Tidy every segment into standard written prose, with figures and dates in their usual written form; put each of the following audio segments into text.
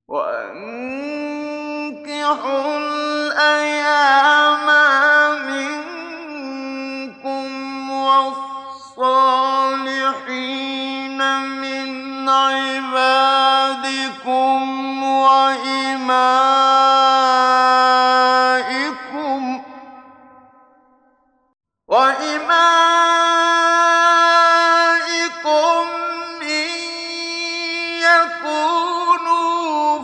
وَأَنكِحُوا الْأَيَامَىٰ مِنكُمْ وَالصَّالِحِينَ مِنْ عِبَادِكُمْ وَإِمَائِكُمْ إِن يَكُونُوا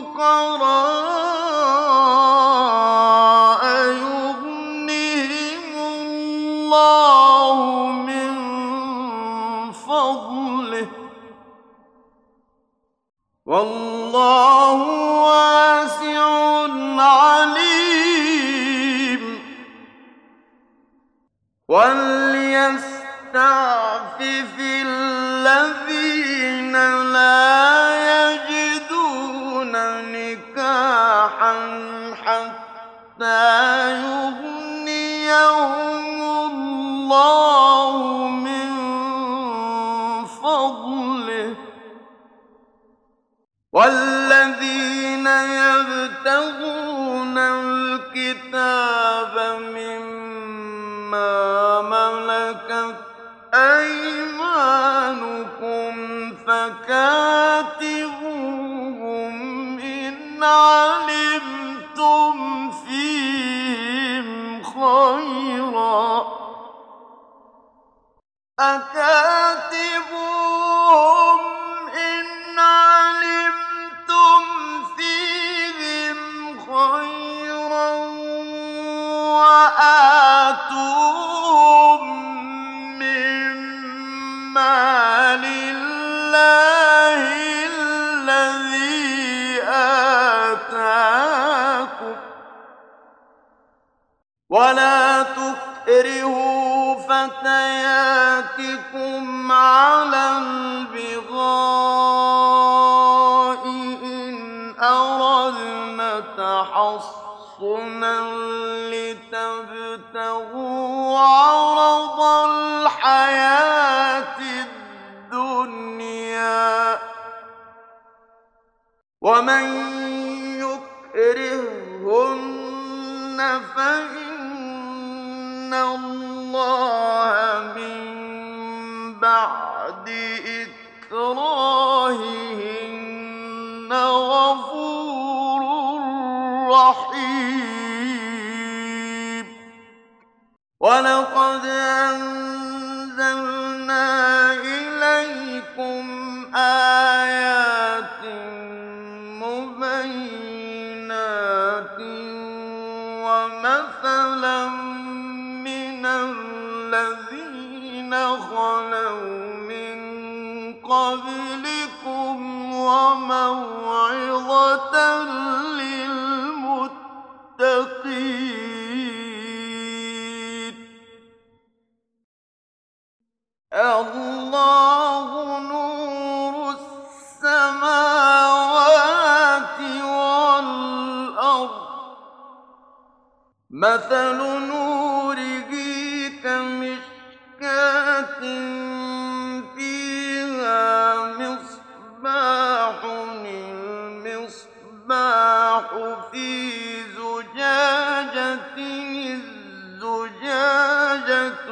فُقَرَاءَ يُغْنِهِمُ اللَّهُ مِن فَضْلِهِ ۗ وَاللَّهُ وَاسِعٌ عَلِيمٌ. وَلْيَسْتَعْفِفِ الَّذِينَ لَا يَجِدُونَ نِكَاحًا حَتَّىٰ يُغْنِيَهُمُ اللَّهُ مِن فَضْلِهِ ۗ وَالَّذِينَ يَبْتَغُونَ الْكِتَابَ مِمَّا مَلَكَتْ أَيْمَانُكُمْ فَكَاتِبُوهُمْ إِنْ عَلِمْتُمْ فِيهِمْ خَيْرًا ۖ وَآتُوهُم مِّن مَّالِ اللَّهِ الَّذِي آتَاكُمْ ۚ وَلَا تُكْرِهُوا فَتَيَاتِكُمْ عَلَى الْبِغَاءِ إِنْ أَرَدْنَ تَحَصُّنًا لِّتَبْتَغُوا عَرَضَ الْحَيَاةِ الدُّنْيَا ۚ وَمَن يُكْرِههُّنَّ فَإِنَّ اللَّهَ مِن بَعْدِ إِكْرَاهِهِنَّ غَفُورٌ رَّحِيمٌ. وَلَقَدْ أَنزَلْنَا إِلَيْكُمْ آيَاتٍ مُّبَيِّنَاتٍ وَمَثَلًا مِّنَ الَّذِينَ خَلَوْا مِن قَبْلِكُمْ وَمَوْعِظَةً لِّلْمُتَّقِينَ. اللَّهُ نُورُ السَّمَاوَاتِ وَالْأَرْضِ ۚ مَثَلُ نُورِهِ كَمِشْكَاةٍ فِيهَا مِصْبَاحٌ ۖ الْمِصْبَاحُ فِي زُجَاجَةٍ ۖ الزُّجَاجَةُ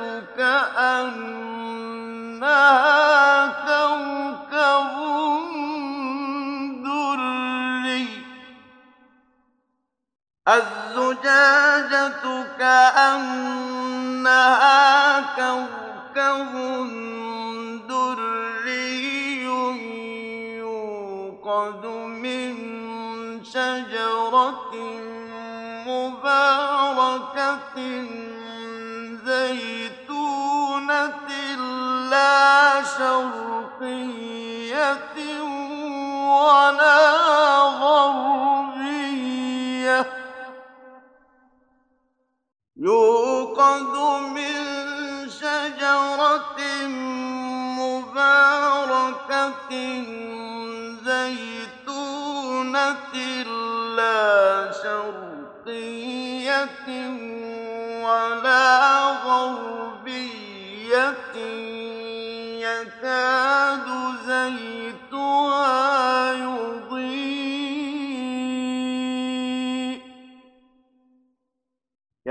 كَأَنَّهَا كَوْكَبٌ دُرِّيٌّ يُوقَدُ مِن شَجَرَةٍ مُّبَارَكَةٍ زَيْتُونَةٍ لَّا شَرْقِيَّةٍ وَلَا غَرْبِيَّةٍ يُوقَدُ مِن شَجَرَةٍ مُّبَارَكَةٍ زَيْتُونَةٍ لَّا شَرْقِيَّةٍ وَلَا غَرْبِيَّةٍ يَكَادُ زَيْتُهَا يُضِيءُ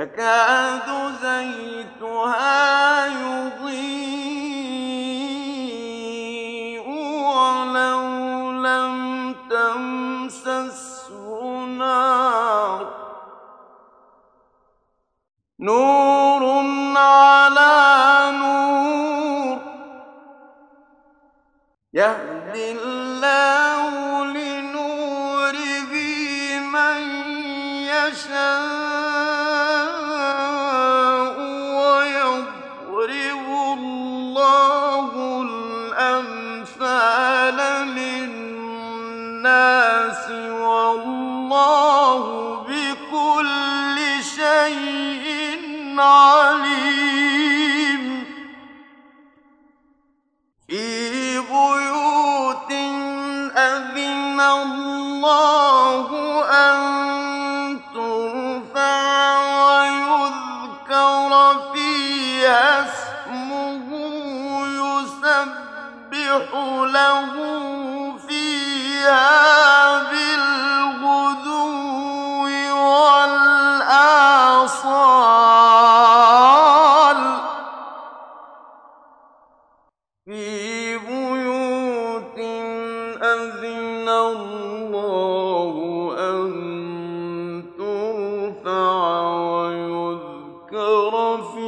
يكاد زيتها يضيء ولو لم تمسسه نار نور على نور يهدي الله لنوره من يشاء ويضرب الله الأمثال للناس والله بكل شيء عليم في بيوت أذن الله أن ترفع ويذكر فيها اسمه يسبح له فيها بالغدو والآصال في بيوت أذن الله أن ترفع ويذكر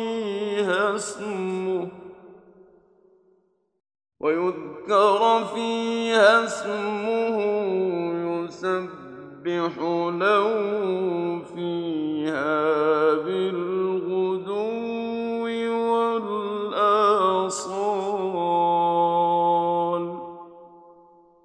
فيها اسمه يسبح له فيها